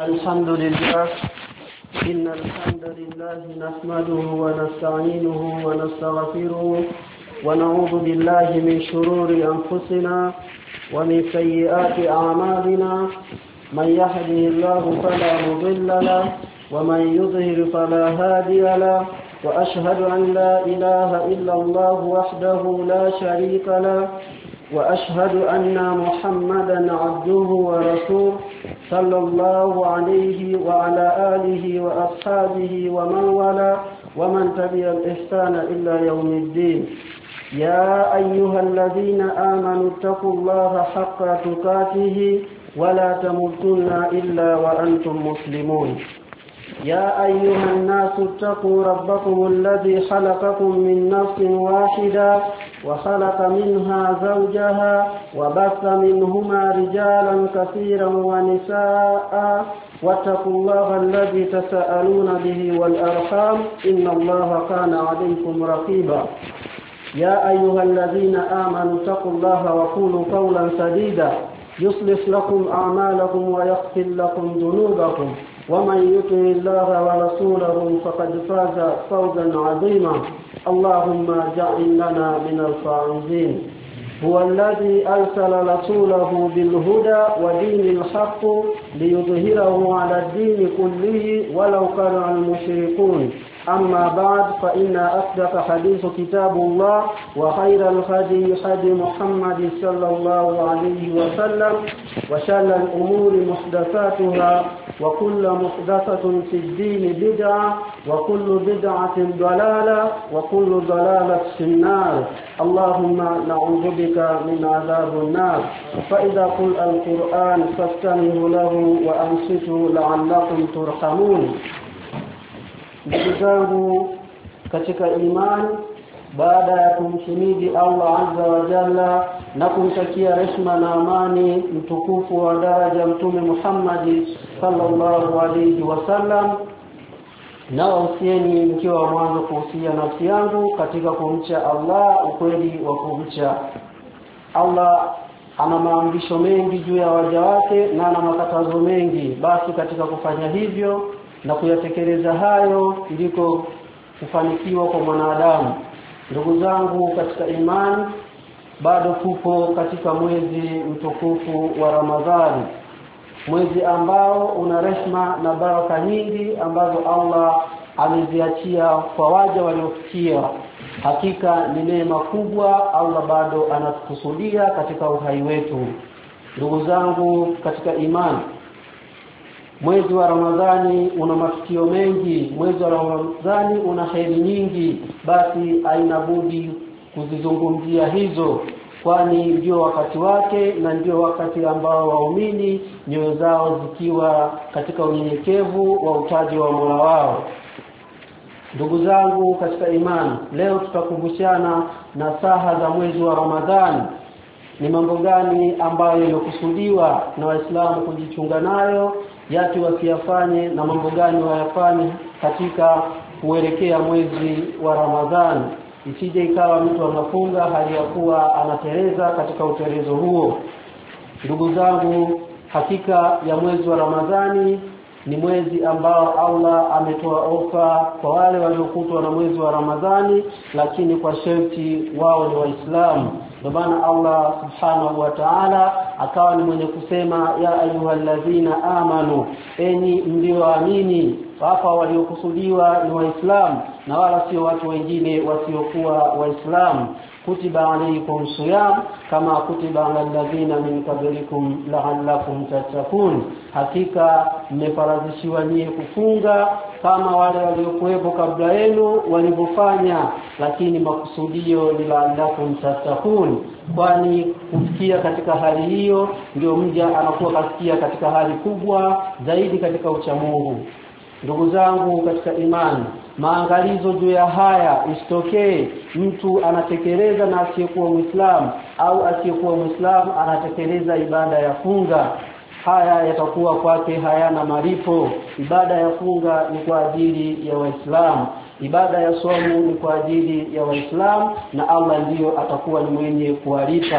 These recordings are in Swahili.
الحمد لله إن الحمد لله نحمده ونستعينه ونستغفره ونعوذ بالله من شرور أنفسنا ومن سيئات أعمالنا من يهده الله فلا مضل له ومن يضلل فلا هادي له وأشهد أن لا إله إلا الله وحده لا شريك له وأشهد أن محمدا عبده ورسوله صلى الله عليه وعلى آله وأصحابه ومن والاه ومن تبع الإحسان إلى يوم الدين. يا أيها الذين آمنوا اتقوا الله حق تقاته ولا تموتن إلا وأنتم مسلمون. يا أيها الناس اتقوا ربكم الذي خلقكم من نفس واحدة وخلق منها زوجها وبث منهما رجالا كثيرا ونساء واتقوا الله الذي تساءلون به والأرحام إن الله كان عليكم رقيبا. يا أيها الذين آمنوا اتقوا الله وقولوا قولا سديدا يصلح لكم أعمالكم ويغفر لكم ذنوبكم ومن يطع الله ورسوله فقد فاز فوزا عظيما. اللهم اجعل لنا من الفائزين. هو الذي أرسل رسوله بالهدى ودين الحق ليظهره على الدين كله ولو كره المشركون. أما بعد فإن أصدق حديث كتاب الله وخير الهدي هدي محمد صلى الله عليه وسلم وشر الأمور محدثاتها وكل محدثة في الدين بدعة وكل بدعة ضلالة وكل ضلالة في النار. اللهم نعوذ بك من عذاب النار. فإذا قرأ القرآن فاستمعوا له وأنصتوا لعلكم ترحمون. Ndugu zangu katika imani, baada ya kumhimidi Allah azza wa jalla na kumtakia rehema na amani mtukufu wa daraja Mtume Muhammad sallallahu alayhi wasallam, na wasieni mkiwa mwanzo kuhusia nafsi yangu katika kumcha Allah ukweli wa kumcha Allah. Ana maamrisho mengi juu ya waja wake na ana makatazo mengi, basi katika kufanya hivyo na kuyatekeleza hayo ndiko kufanikiwa kwa mwanadamu. Ndugu zangu katika imani, bado tupo katika mwezi mtukufu wa Ramadhani, mwezi ambao una rehema na baraka nyingi ambazo Allah ameziachia kwa waja waliofikia. Hakika ni neema kubwa Allah bado anatukusudia katika uhai wetu. Ndugu zangu katika imani, mwezi wa Ramadhani una matukio mengi, mwezi wa Ramadhani una heri nyingi, basi haina budi kuzizungumzia hizo, kwani ndio wakati wake na ndio wakati ambao waumini nyoyo zao zikiwa katika unyenyekevu wa utaji wa Mola wao. Ndugu zangu katika imani, leo tutakumbushana nasaha za mwezi wa Ramadhani. Ni mambo gani ambayo yamekusudiwa na Waislamu kujichunga nayo, yapi wasiyafanye na mambo gani wayafanye katika kuelekea mwezi wa Ramadhani, isije ikawa mtu anafunga hali ya kuwa anatereza katika utelezo huo. Ndugu zangu, hakika ya mwezi wa Ramadhani ni mwezi ambao Allah ametoa ofa kwa wale waliokutwa na mwezi wa Ramadhani, lakini kwa sharti wao ni Waislamu. Ndio maana Allah subhanahu wa ta'ala akawa ni mwenye kusema ya ayyuhalladhina amanu, enyi mlioamini. Hapa waliokusudiwa ni Waislamu na wala sio watu wengine wasiokuwa Waislamu. Kutiba alaykum siyam kama kutiba alal ladhina min qablikum la'allakum tattaqun, hakika mmefaradhishiwa nyinyi kufunga kama wale waliokuwepo kabla yenu walivyofanya, lakini makusudio ni la'allakum tattaqun, kwani kufikia katika hali hiyo ndio mja anakuwa kasikia katika hali kubwa zaidi katika uchamungu. Ndugu zangu katika imani, maangalizo juu ya haya isitokee mtu anatekeleza na asiyekuwa Muislamu au asiyekuwa Muislamu anatekeleza ibada ya funga. Haya yatakuwa kwake hayana malipo. Ibada ya funga ni kwa ajili ya Waislamu, ibada ya somo ni kwa ajili ya Waislamu, na Allah ndiyo atakuwa ni mwenye kuwalipa.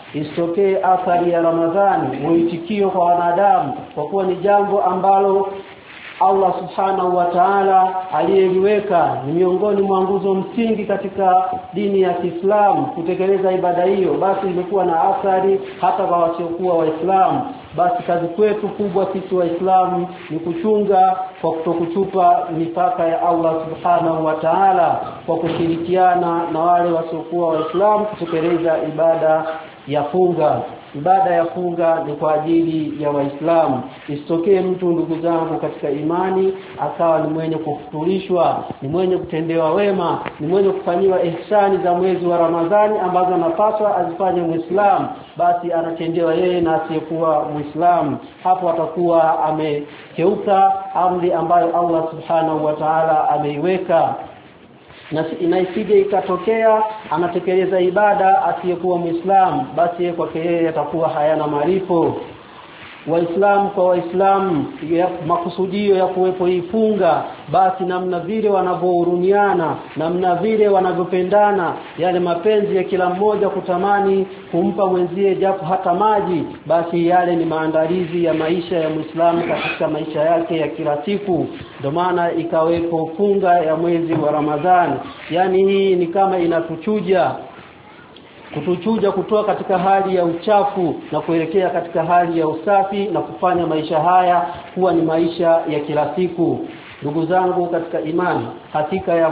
isitokee athari ya Ramadhani, mwitikio kwa wanadamu, kwa kuwa ni jambo ambalo Allah subhanahu wa ta'ala aliyeliweka ni miongoni mwa nguzo msingi katika dini ya Kiislamu. Kutekeleza ibada hiyo basi imekuwa na athari hata kwa wasiokuwa Waislamu. Basi kazi kwetu kubwa sisi Waislamu ni kuchunga kwa kutokuchupa mipaka ya Allah subhanahu wa ta'ala, kwa kushirikiana na wale wasiokuwa Waislamu kutekeleza ibada ya funga. Ibada ya funga ni kwa ajili ya Waislamu. Isitokee mtu, ndugu zangu katika imani, akawa ni mwenye kufuturishwa, ni mwenye kutendewa wema, ni mwenye kufanyiwa ihsani za mwezi wa Ramadhani ambazo anapaswa azifanye Muislamu, basi anatendewa yeye na asiyekuwa Muislamu. Hapo atakuwa amekeuka amri ambayo Allah subhanahu wa ta'ala ameiweka. Na inaisije ikatokea anatekeleza ibada asiyekuwa Muislamu, basi yeye kwake yeye atakuwa hayana malipo. Waislamu kwa Waislamu, makusudio ya kuwepo hii funga, basi namna vile wanavyohurumiana, namna vile wanavyopendana, yale mapenzi ya kila mmoja kutamani kumpa mwenzie japo hata maji, basi yale ni maandalizi ya maisha ya Muislamu katika maisha yake ya kila siku. Ndio maana ikawepo funga ya mwezi wa Ramadhani. Yani hii ni kama inatuchuja kutoka katika hali ya uchafu na kuelekea katika hali ya usafi, na kufanya maisha haya kuwa ni maisha ya kila siku. Ndugu zangu katika imani, hakika ya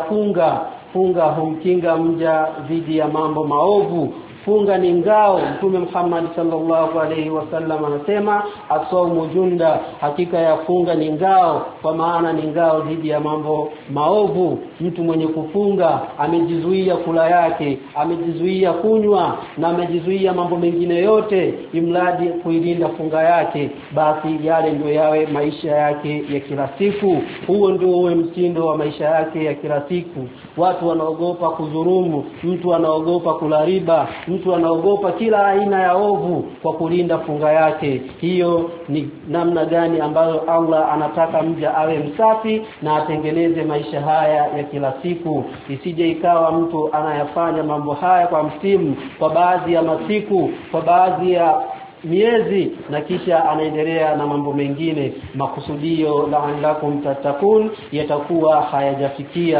funga humkinga mja dhidi ya mambo maovu. Funga ni ngao. Mtume Muhammad sallallahu alaihi wasallam anasema as-sawmu junda, hakika ya funga ni ngao, kwa maana ni ngao dhidi ya mambo maovu. Mtu mwenye kufunga amejizuia kula yake, amejizuia kunywa, na amejizuia mambo mengine yote, imradi kuilinda funga yake, basi yale ndio yawe maisha yake ya kila siku. Huo ndio uwe mtindo wa maisha yake ya kila siku. Watu wanaogopa kudhulumu, mtu anaogopa kula riba, mtu anaogopa kila aina ya ovu kwa kulinda funga yake. Hiyo ni namna gani ambayo Allah anataka mja awe msafi na atengeneze maisha haya ya kila siku. Isije ikawa mtu anayafanya mambo haya kwa msimu, kwa baadhi ya masiku, kwa baadhi ya miezi, na kisha anaendelea na mambo mengine. Makusudio la'allakum tattaqun yatakuwa hayajafikia.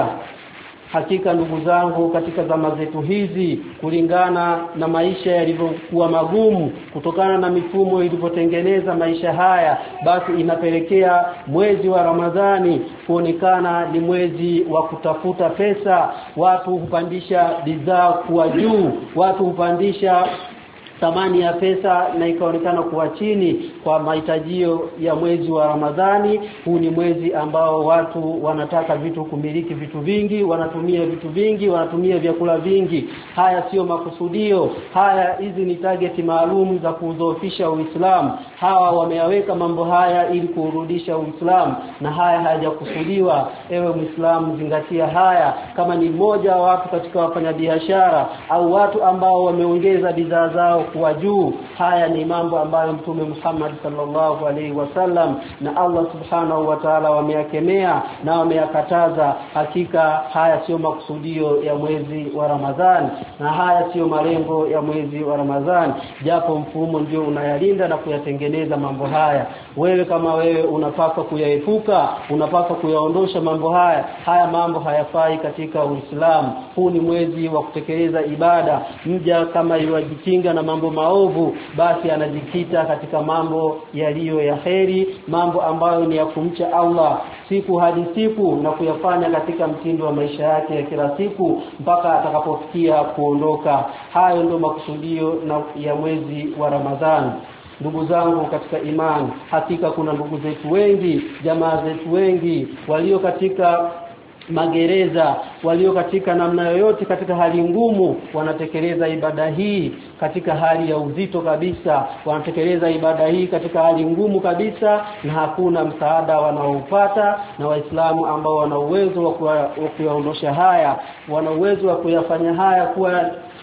Hakika ndugu zangu, katika zama zetu hizi, kulingana na maisha yalivyokuwa magumu, kutokana na mifumo ilivyotengeneza maisha haya, basi inapelekea mwezi wa Ramadhani kuonekana ni mwezi wa kutafuta pesa. Watu hupandisha bidhaa kuwa juu, watu hupandisha thamani ya pesa na ikaonekana kuwa chini kwa mahitajio ya mwezi wa Ramadhani. Huu ni mwezi ambao watu wanataka kumiliki vitu vingi, wanatumia vitu vingi, wanatumia vyakula vingi. Haya sio makusudio. Hizi ni target maalum za kudhoofisha Uislamu. Hawa wameyaweka mambo haya ili kurudisha Uislamu, na haya hayajakusudiwa. Ewe Muislamu, zingatia haya. Kama ni mmoja wa watu katika wafanyabiashara au watu ambao wameongeza bidhaa zao kuwa juu, haya ni mambo ambayo Mtume Muhammad sallallahu alaihi wasallam na Allah subhanahu wa ta'ala wameyakemea na wameyakataza. Hakika haya sio makusudio ya mwezi wa Ramadhani, na haya sio malengo ya mwezi wa Ramadhani, japo mfumo ndio unayalinda na kuyatengeneza mambo haya. Wewe kama wewe unapaswa kuyaepuka, unapaswa kuyaondosha mambo haya. Haya mambo hayafai katika Uislamu. Huu ni mwezi wa kutekeleza ibada. Mja kama yuajikinga na mambo maovu, basi anajikita katika mambo yaliyo ya kheri, mambo ambayo ni ya kumcha Allah siku hadi siku, na kuyafanya katika mtindo wa maisha yake ya kila siku mpaka atakapofikia kuondoka. Hayo ndio makusudio ya mwezi wa Ramadhani. Ndugu zangu katika imani, hakika kuna ndugu zetu wengi, jamaa zetu wengi walio katika magereza, walio katika namna yoyote, katika hali ngumu, wanatekeleza ibada hii katika hali ya uzito kabisa. Wanatekeleza ibada hii katika hali ngumu kabisa, na hakuna msaada wanaopata. Na Waislamu ambao wana uwezo wa kuyaondosha haya, wana uwezo wa kuyafanya haya kuwa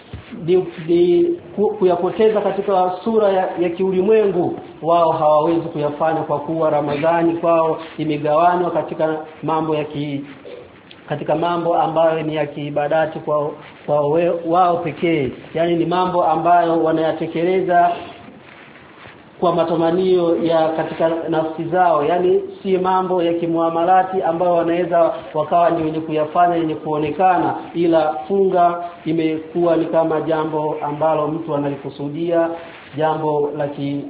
kuyapoteza katika sura ya kiulimwengu, wao hawawezi kuyafanya, kwa kuwa Ramadhani kwao imegawanywa katika mambo katika mambo ambayo ni ya kiibadati kwa wao pekee, yani ni mambo ambayo wanayatekeleza kwa matamanio ya katika nafsi zao, yani si mambo ya kimuamalati ambayo wanaweza wakawa ni wenye kuyafanya yenye kuonekana, ila funga imekuwa ni kama jambo ambalo mtu analikusudia, jambo la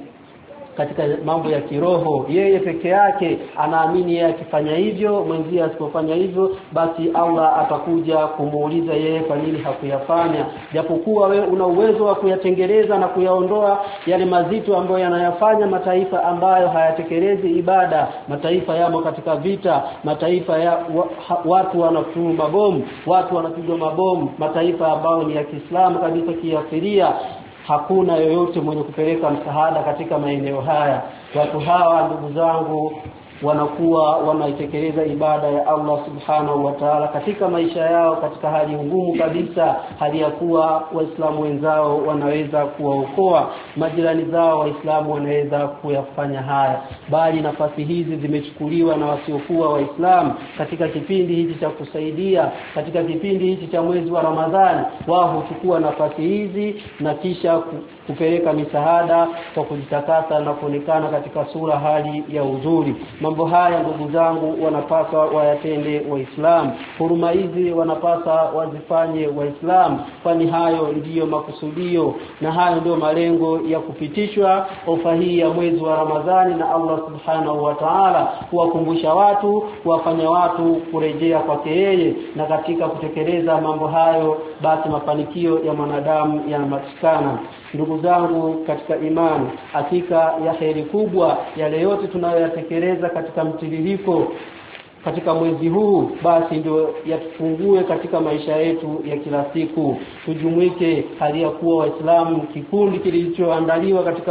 katika mambo ya kiroho. Yeye peke yake anaamini yeye akifanya hivyo, mwenzie asipofanya hivyo, basi Allah atakuja kumuuliza yeye kwa nini hakuyafanya, japokuwa wewe una uwezo wa kuyatengeneza na kuyaondoa yale mazito ambayo yanayafanya mataifa ambayo hayatekelezi ibada. Mataifa yamo katika vita, mataifa ya watu wanafungwa mabomu, watu wanapigwa mabomu, mataifa ambayo ni ya Kiislamu kabisa kiafiria. Hakuna yoyote mwenye kupeleka msaada katika maeneo haya. Watu hawa ndugu zangu wanakuwa wanaitekeleza ibada ya Allah subhanahu wa ta'ala katika maisha yao katika hali ngumu kabisa, hali ya kuwa waislamu wenzao wanaweza kuwaokoa, majirani zao waislamu wanaweza kuyafanya haya, bali nafasi hizi zimechukuliwa na wasiokuwa waislamu katika kipindi hichi cha kusaidia, katika kipindi hichi cha mwezi wa Ramadhani. Wao huchukua nafasi hizi na kisha kupeleka misaada kwa kujitakasa na kuonekana katika sura hali ya uzuri. Mambo haya ndugu zangu wanapaswa wayatende waislamu. Huruma hizi wanapaswa wazifanye waislamu, kwani hayo ndiyo makusudio na hayo ndio malengo ya kupitishwa ofa hii ya mwezi wa Ramadhani na Allah subhanahu wa ta'ala, kuwakumbusha watu, kuwafanya watu kurejea kwake yeye, na katika kutekeleza mambo hayo basi mafanikio ya mwanadamu yanapatikana. Ndugu zangu katika imani, hakika ya heri kubwa yale yote tunayoyatekeleza katika mtiririko katika mwezi huu, basi ndio yatufungue katika maisha yetu ya kila siku. Tujumuike hali ya kuwa waislamu kikundi kilichoandaliwa katika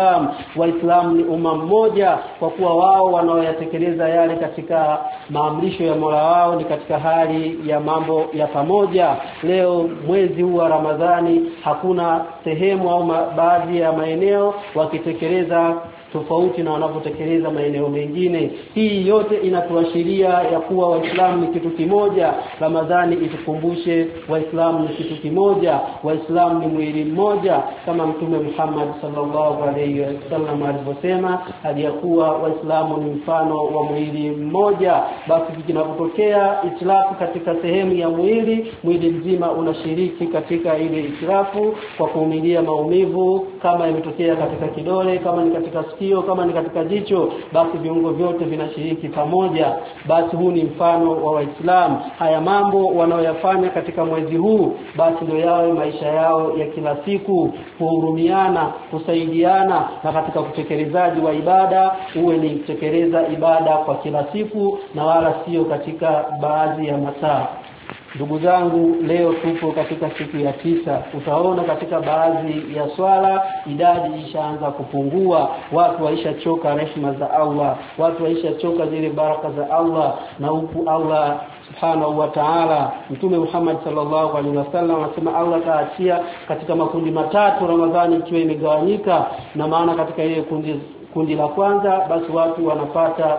waislamu ni umma mmoja, kwa kuwa wao wanaoyatekeleza yale katika maamrisho ya Mola wao ni katika hali ya mambo ya pamoja. Leo mwezi huu wa Ramadhani hakuna sehemu au baadhi ya maeneo wakitekeleza tofauti na wanapotekeleza maeneo mengine. Hii yote inatuashiria ya kuwa waislamu ni kitu kimoja. Ramadhani itukumbushe waislamu ni kitu kimoja, waislamu ni mwili mmoja, kama Mtume Muhammad sallallahu alayhi wasallam alivyosema, hali ya kuwa waislamu ni mfano wa mwili mmoja. Basi kinapotokea itilafu katika sehemu ya mwili mzima unashiriki katika ile itilafu kwa kuumilia maumivu, kama imetokea katika kidole, kama ni katika kama ni katika jicho, basi viungo vyote vinashiriki pamoja. Basi huu ni mfano wa waislamu. Haya mambo wanaoyafanya katika mwezi huu, basi ndio yawe maisha yao ya kila siku, kuhurumiana, kusaidiana, na katika kutekelezaji wa ibada uwe ni kutekeleza ibada kwa kila siku na wala sio katika baadhi ya masaa. Ndugu zangu, leo tupo katika siku ya 9. Utaona katika baadhi ya swala idadi ishaanza kupungua, watu waishachoka rehema za Allah, watu waishachoka zile baraka za Allah, na huku Allah subhanahu wa ta'ala, Mtume Muhammad sallallahu alaihi wasallam anasema Allah taachia katika makundi matatu Ramadhani ikiwa imegawanyika, na maana katika ile kundi la kwanza basi watu wanapata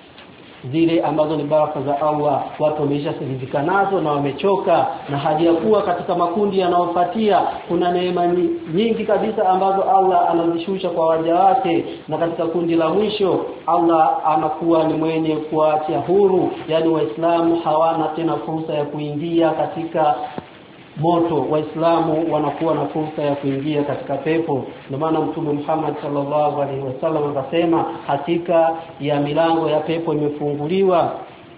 zile ambazo ni baraka za Allah, watu wameshasidhika nazo na wamechoka, na hadi ya kuwa katika makundi yanayofuatia kuna neema nyingi kabisa ambazo Allah anazishusha kwa waja wake, na katika kundi la mwisho Allah anakuwa ni mwenye kuachia huru, yani waislamu hawana tena fursa ya kuingia katika moto, waislamu wanakuwa na fursa ya kuingia katika pepo. Ndio maana Mtume Muhammad sallallahu alaihi wasallam akasema, hakika ya milango ya pepo imefunguliwa,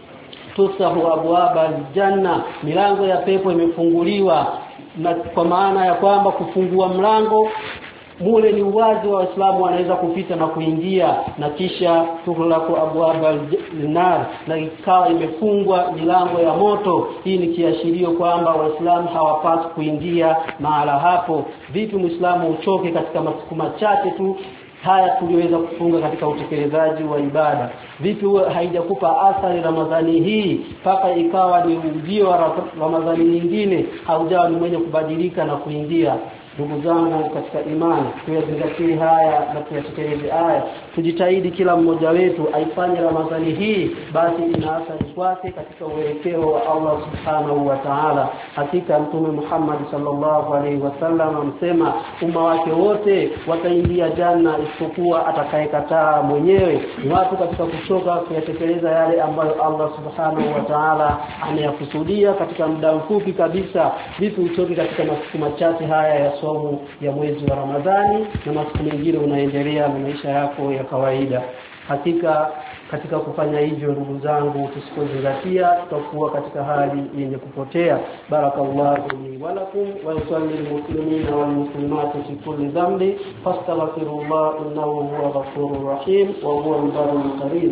tusahu abwaba aljanna, milango ya pepo imefunguliwa, na kwa maana ya kwamba kufungua mlango mule ni uwazi wa waislamu wanaweza kupita na kuingia, na kisha tughlaqu abwaba al-nar, na ikawa imefungwa milango ya moto. Hii ni kiashirio kwamba waislamu hawapaswi kuingia mahala hapo. Vipi muislamu uchoke katika masiku machache tu haya tuliweza kufunga katika utekelezaji wa ibada? Vipi haijakupa athari Ramadhani hii mpaka ikawa ni ujio wa Ramadhani nyingine, haujawa ni mwenye kubadilika na kuingia? Ndugu zangu katika imani, tuyazingatie haya na tuyatekeleze haya. Tujitahidi kila mmoja wetu aifanye Ramadhani hii basi ina athari kwake katika uelekeo wa Allah Subhanahu wa Ta'ala. Hakika Mtume Muhammad sallallahu alaihi wasallam amsema umma wake wote wataingia janna isipokuwa atakayekataa mwenyewe. Ni watu katika kuchoka kuyatekeleza yale ambayo Allah Subhanahu wa Ta'ala ameyakusudia katika muda mfupi kabisa. Vipi uchoke katika masiku machache haya ya somo ya mwezi wa Ramadhani na masiku mengine unaendelea na maisha yako ya kawaida? Hakika katika kufanya hivyo ndugu zangu, tusipozingatia tutakuwa katika hali yenye kupotea. Barakallahu li wa lakum wa yusalli muslimina wal muslimati fi kulli dhanbi fastaghfirullah innahu huwa ghafurur rahim wa huwa al-barrul karim.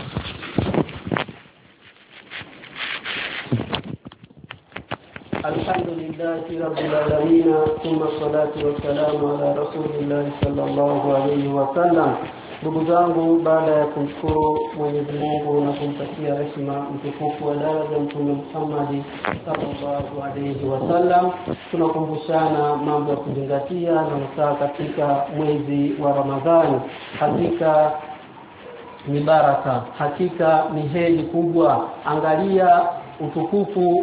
Alhamdulillahi rabbil alamin, thumma salatu wassalamu ala rasulillahi sallallahu alayhi wa sallam. Ndugu zangu, baada ya kumshukuru Mwenyezi Mungu na kumtakia rehema mtukufu wa daraja Mtume Muhammad sallallahu alayhi wasallam, tunakumbushana mambo ya kuzingatia na msaa katika mwezi wa Ramadhani. Hakika ni baraka, hakika ni heri kubwa. Angalia utukufu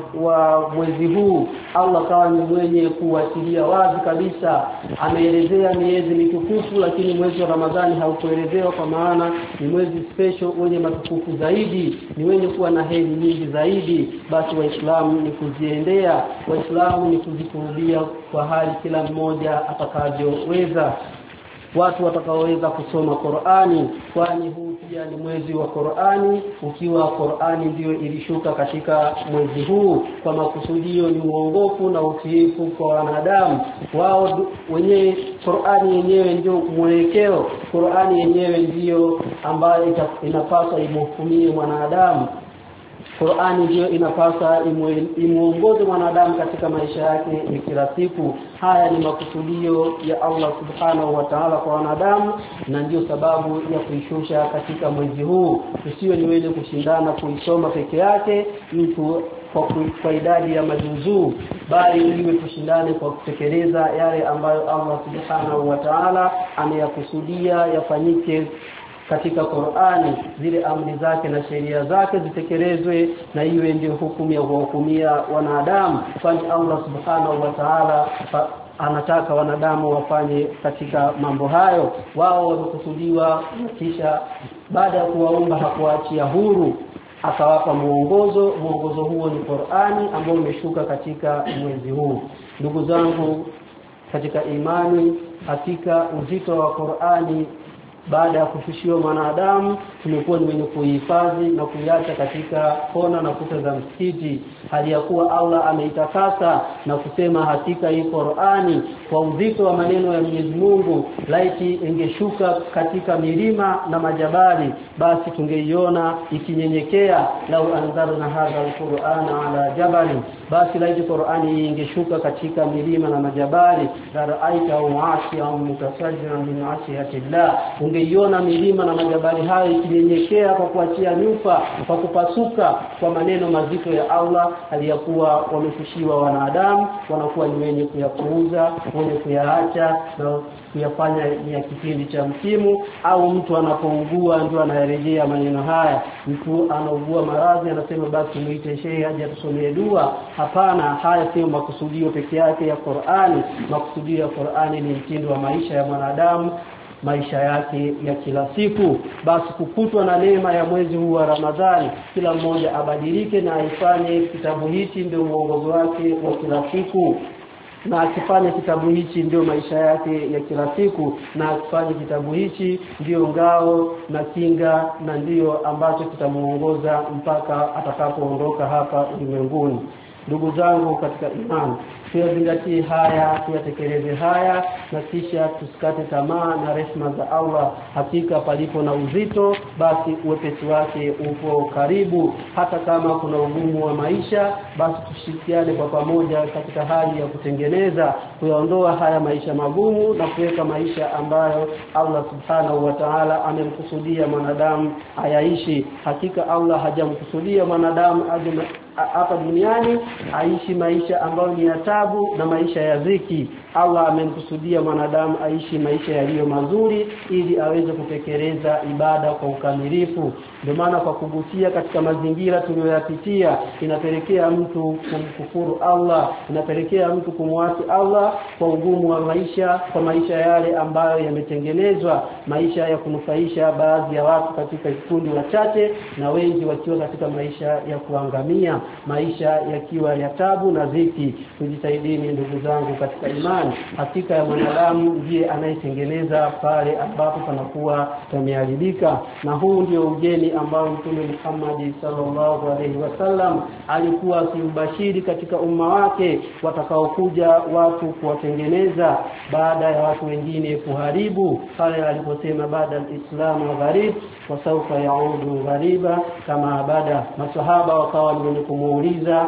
wa mwezi huu. Allah kawa ni mwenye kuachilia wazi kabisa, ameelezea miezi mitukufu, lakini mwezi wa Ramadhani haukuelezewa, kwa maana ni mwezi special wenye matukufu zaidi, ni wenye kuwa na heri nyingi zaidi. Basi Waislamu ni kuziendea, Waislamu ni kuzikurubia kwa hali kila mmoja atakavyoweza. Watu watakaoweza kusoma Qur'ani, kwani huu pia ni mwezi wa Qur'ani, ukiwa Qur'ani ndio ilishuka katika mwezi huu kwa makusudio ni uongofu na utiifu kwa wanadamu. Wao wenyewe Qur'ani yenyewe ndio mwelekeo, Qur'ani yenyewe ndio ambayo inapaswa imhukumie mwanadamu. Qur'ani ndio inapasa imuongoze mwanadamu katika maisha yake ya kila siku. Haya ni makusudio ya Allah Subhanahu wa Ta'ala kwa wanadamu, na ndio sababu ya kuishusha katika mwezi huu. Usiwe ni wewe kushindana kuisoma peke yake mtu kwa idadi ya majuzuu, bali iwe tushindane kwa kutekeleza yale ambayo Allah Subhanahu wa Ta'ala ameyakusudia yafanyike katika Qur'ani. Zile amri zake na sheria zake zitekelezwe, na iwe ndio hukumu ya kuhukumia wanadamu, kwani Allah Subhanahu wa Ta'ala anataka wanadamu wafanye katika mambo hayo. Wao wamekusudiwa, kisha baada ya kuwaumba hakuachia huru, akawapa muongozo. Muongozo huo ni Qur'ani ambao umeshuka katika mwezi huu. Ndugu zangu katika imani, hakika uzito wa Qur'ani baada ya kushushiwa mwanadamu tumekuwa ni wenye kuhifadhi na kuiacha katika kona na kuta za msikiti, hali ya kuwa Allah ameitakasa na kusema hakika hii Qur'ani kwa uzito wa maneno ya Mwenyezi Mungu, laiti ingeshuka katika milima na majabali basi tungeiona ikinyenyekea. Lau anzalna hadha al-Qur'ana ala jabali, basi laiti Qur'ani ingeshuka katika milima na majabali, la ra'aitahu 'asiyan mutasajjiran min 'asiyatillah, ungeiona milima na majabali hayo ikinyenyekea kwa kuachia nyufa, kwa kupasuka kwa maneno mazito ya Allah. Aliyakuwa wamefushiwa wanadamu, wanakuwa ni wenye kuyapuuza, wenye kuyaacha na kuyafanya ni kipindi cha msimu, au mtu anapougua ndio anarejea maneno haya. Mtu anaugua maradhi anasema basi muite shehe aje atusomee dua. Hapana, haya sio makusudio peke yake ya Qur'ani. Makusudio ya Qur'ani ni mtindo wa maisha ya mwanadamu, maisha yake ya kila siku. Basi kukutwa na neema ya mwezi huu wa Ramadhani, kila mmoja abadilike na aifanye kitabu hichi ndio mwongozo wake wa kila siku, na akifanya kitabu hichi ndio maisha yake ya kila siku, na akifanya kitabu hichi ndio ngao na kinga, na ndio ambacho kitamuongoza mpaka atakapoondoka hapa ulimwenguni. Ndugu zangu katika imani, tuyazingatie haya, tuyatekeleze haya, na kisha tusikate tamaa na rehema za Allah. Hakika palipo na uzito basi uwepesi wake upo karibu. Hata kama kuna ugumu wa maisha, basi tushirikiane kwa pamoja katika hali ya kutengeneza, kuyaondoa haya maisha magumu na kuweka maisha ambayo Allah Subhanahu wa Ta'ala amemkusudia mwanadamu ayaishi. Hakika Allah hajamkusudia mwanadamu hapa duniani aishi maisha ambayo ni ya taabu na maisha ya dhiki, Allah amemkusudia mwanadamu aishi maisha yaliyo mazuri ili aweze kutekeleza ibada kwa ukamilifu. Ndio maana kwa kugusia katika mazingira tuliyoyapitia inapelekea mtu kumkufuru Allah, inapelekea mtu kumwasi Allah kwa ugumu wa maisha, kwa maisha yale ambayo yametengenezwa, maisha ya kunufaisha baadhi ya watu katika vikundi wachache na wengi wakiwa katika maisha ya kuangamia, maisha yakiwa ya tabu na dhiki. Tujitahidini ndugu zangu katika imani, hakika ya mwanadamu ndiye anayetengeneza pale ambapo panakuwa pameharibika. Na huu ndio ugeni ambao Mtume Muhammad sallallahu alaihi wasallam alikuwa akibashiri katika umma wake, watakaokuja watu kuwatengeneza baada ya watu wengine kuharibu, pale aliposema baada al-Islam gharib wa sawfa yaudu ghariba kama bada. Masahaba wakawa kumuuliza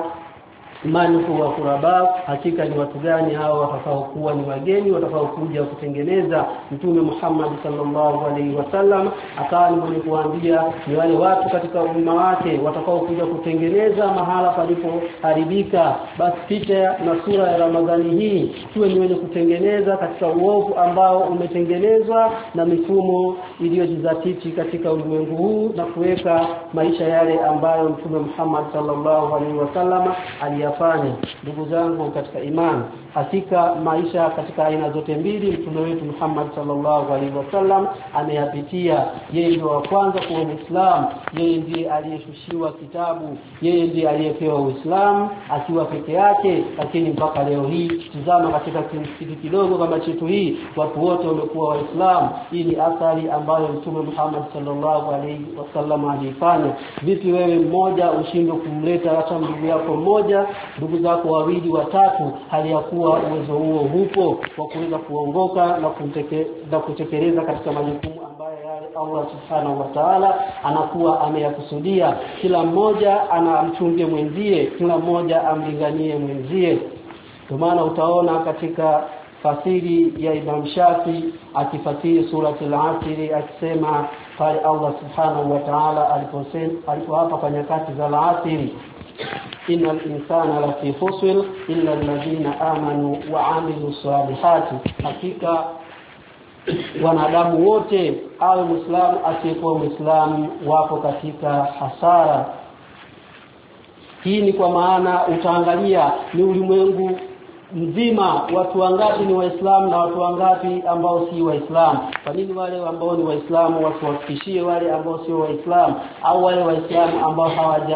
man huwa quraba, hakika ni watu gani hao watakaokuwa ni wageni watakaokuja kutengeneza. Mtume Muhammad sallallahu alaihi wasallam akawa ni kuambia ni wale watu katika umma wake watakaokuja kutengeneza mahala palipoharibika. Basi picha na sura ya Ramadhani hii tuwe ni wenye kutengeneza katika uovu ambao umetengenezwa na mifumo iliyojizatiti katika ulimwengu huu, na kuweka maisha yale ambayo Mtume Muhammad sallallahu alaihi wasallam aliyafanya. Ndugu zangu katika imani, hakika maisha katika aina zote mbili Mtume wetu Muhammad sallallahu alaihi wasallam ameyapitia. Yeye ndiye wa kwanza kuwa Muislamu, yeye ndiye aliyeshushiwa kitabu, yeye ndiye aliyepewa Uislamu akiwa peke yake, lakini mpaka leo hii tazama katika kitu kidogo kama chetu hii watu wote wamekuwa Waislamu. Hii ni athari ambayo Mtume Muhammad sallallahu alaihi wasallam alifanya. Vipi wewe mmoja ushindwe kumleta hata ndugu yako mmoja, ndugu zako wawili watatu, hali ya kuwa uwezo huo hupo wa kuweza kuongoka na kutekeleza katika majukumu ambayo yale Allah subhanahu wa ta'ala anakuwa ameyakusudia. Kila mmoja anamchunge mwenzie, kila mmoja amlinganie mwenzie. Kwa maana utaona katika fasiri ya Imam Shafi akifasiri surati al-Asr akisema pale Allah subhanahu wa ta'ala alipoapa kwa nyakati za al-Asr, innal insana lafi khusr illa alladhina amanu wa amilus salihati, hakika wanadamu wote au Muislamu asiyekuwa Muislamu wapo katika hasara. Hii ni kwa maana utaangalia ni ulimwengu mzima watu wangapi ni Waislamu na watu wangapi ambao si Waislamu. Kwa nini wale ambao ni Waislamu wasiwafikishie wale ambao sio Waislamu, au wale Waislamu ambao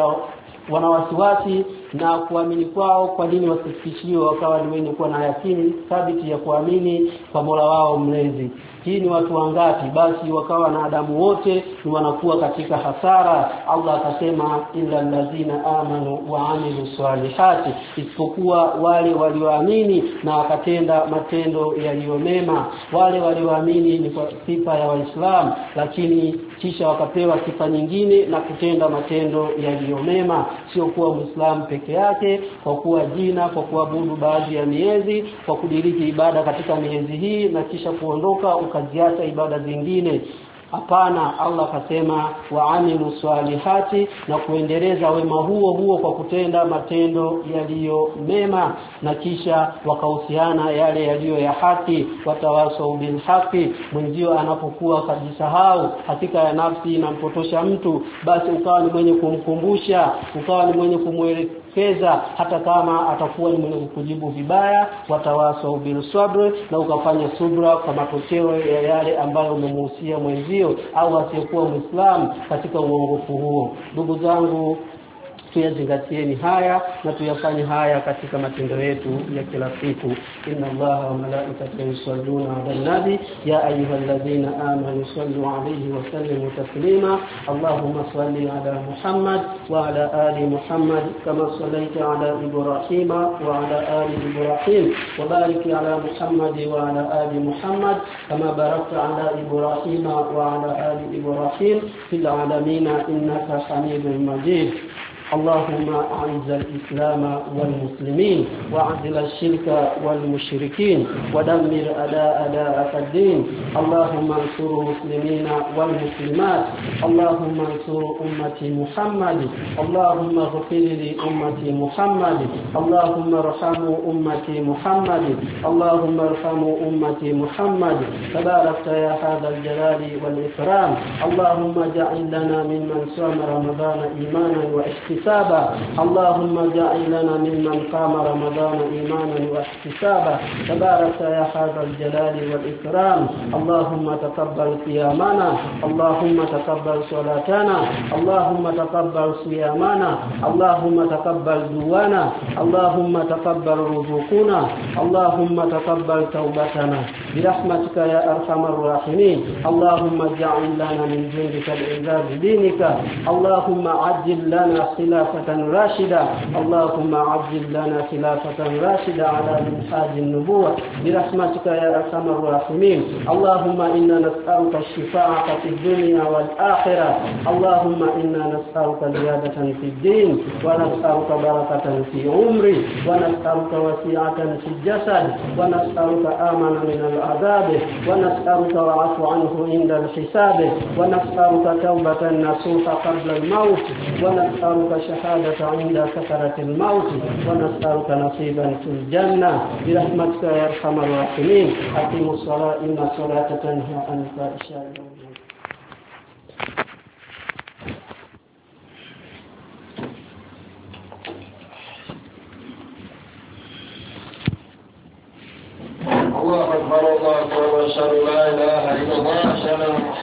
wana wasiwasi na kuamini kwao, kwa nini wasifikishiwe wakawa ni wenye kuwa na yakini thabiti ya kuamini kwa Mola wao mlezi? Hii ni watu wangapi? Basi wakawa na adamu wote ni wanakuwa katika hasara. Allah akasema illa allazina amanu wa amilus salihati, isipokuwa wale walioamini na wakatenda matendo yaliyo mema. Wale walioamini ni kwa sifa ya Waislamu, lakini kisha wakapewa sifa nyingine na kutenda matendo yaliyo mema, sio kuwa Muislamu peke yake kwa kuwa jina, kwa kuabudu baadhi ya miezi, kwa kudiriki ibada katika miezi hii na kisha kuondoka ukaziacha ibada zingine. Hapana, Allah akasema waamilu salihati, na kuendeleza wema huo kwa kutenda matendo yaliyo mema, na kisha wakahusiana yale yaliyo ya haki, watawasau bil haki. Mwenzio anapokuwa kujisahau hakika ya nafsi inampotosha mtu, basi ukawa ni mwenye kumkumbusha, ukawa ni mwenye kumwelekeza, hata kama atakuwa ni mwenye kujibu vibaya, watawasau bil sabr, na ukafanya subra kwa matokeo ya yale ambayo umemuhusia mwenzio au asiyekuwa Muislamu katika uongofu huo. Ndugu zangu, tuyazingatieni haya na tuyafanye haya katika matendo yetu ya kila siku. Inna Allaha wa malaikatahu yusalluna 'alan nabi ya ayyuhalladhina amanu sallu 'alayhi wa sallimu taslima. Allahumma salli 'ala Muhammad wa 'ala ali Muhammad kama sallaita 'ala Ibrahim wa 'ala ali Ibrahim, wa barik 'ala Muhammad wa 'ala ali Muhammad kama barakta 'ala Ibrahim wa 'ala ali Ibrahim fil 'alamin innaka Hamidum Majid. اللهم أعز الإسلام والمسلمين وأذل الشرك والمشركين ودمر أعداءك الدين. اللهم انصر المسلمين والمسلمات. اللهم انصر أمة محمد. اللهم اغفر لأمة محمد. اللهم ارحموا أمة محمد. اللهم ارحموا أمة محمد. تباركت يا هذا الجلال والإكرام. اللهم اجعل لنا ممن صام رمضان إيمانا واحتسابا. اللهم اجعل لنا ممن قام رمضان إيمانا واحتسابا. تباركت يا هذا الجلال والإكرام. اللهم تقبل صيامنا. اللهم تقبل صلاتنا. اللهم تقبل صيامنا. اللهم تقبل دعانا. اللهم تقبل رزقنا. اللهم تقبل توبتنا برحمتك يا أرحم الراحمين. اللهم اجعل لنا من جندك العزاز دينك. اللهم عجل لنا خلافة راشدة. اللهم عجل لنا خلافة راشدة على منهاج النبوة برحمتك يا أرحم الراحمين. اللهم إنا نسألك الشفاعة في الدنيا والآخرة. اللهم إنا نسألك زيادة في الدين ونسألك بركة في عمري ونسألك وسيعة في الجسد ونسألك آمن من العذاب ونسألك وعفو عنه عند الحساب ونسألك توبة نصوح قبل الموت ونسألك شهادة عند سكرة الموت ونسألك نصيبا في الجنة برحمتك يا أرحم الراحمين. أقيموا الصلاة إن الصلاة تنهى عن الفحشاء الله أكبر الله أكبر وأشهد أن لا إله إلا الله.